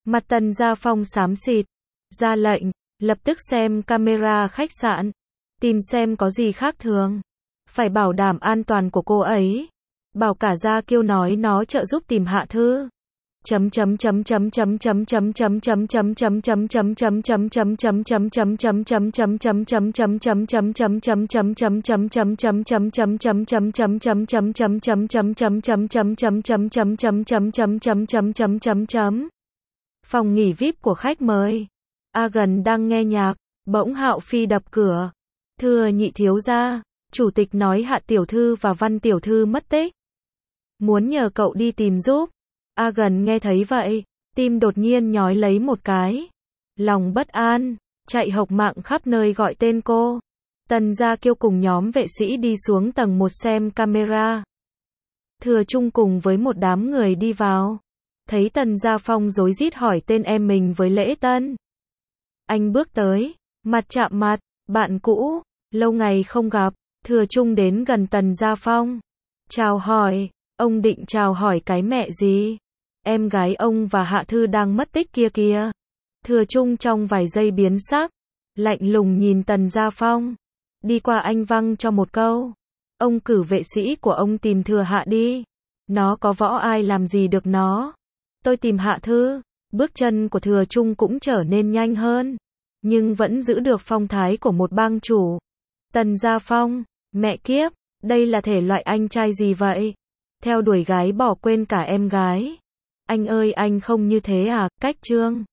Mặt Tần Gia Phong xám xịt, ra lệnh, lập tức xem camera khách sạn, tìm xem có gì khác thường. Phải bảo đảm an toàn của cô ấy. Bảo cả Gia Kiêu nói nó trợ giúp tìm Hạ Thư. Phòng nghỉ VIP của khách mời. Agan đang nghe nhạc, bỗng Hạo Phi đập cửa. Thưa nhị thiếu gia, chủ tịch nói Hạ tiểu thư và Văn tiểu thư mất tích. Muốn nhờ cậu đi tìm giúp. Agan nghe thấy vậy, tim đột nhiên nhói lấy một cái. Lòng bất an, chạy hộc mạng khắp nơi gọi tên cô. Tần Gia Kiêu cùng nhóm vệ sĩ đi xuống tầng 1 xem camera. Thừa Trung cùng với một đám người đi vào. Thấy Tần Gia Phong rối rít hỏi tên em mình với lễ tân. Anh bước tới, mặt chạm mặt, bạn cũ, lâu ngày không gặp. Thừa Trung đến gần Tần Gia Phong. Chào hỏi, ông định chào hỏi cái mẹ gì? Em gái ông và Hạ Thư đang mất tích kia kìa. Thừa Trung trong vài giây biến sắc, lạnh lùng nhìn Tần Gia Phong. Đi qua anh văng cho một câu. Ông cử vệ sĩ của ông tìm Thừa Hạ đi. Nó có võ ai làm gì được nó. Tôi tìm Hạ Thư. Bước chân của Thừa Trung cũng trở nên nhanh hơn, nhưng vẫn giữ được phong thái của một bang chủ. Tần Gia Phong, mẹ kiếp, đây là thể loại anh trai gì vậy? Theo đuổi gái bỏ quên cả em gái. Anh ơi anh không như thế à, cách trương.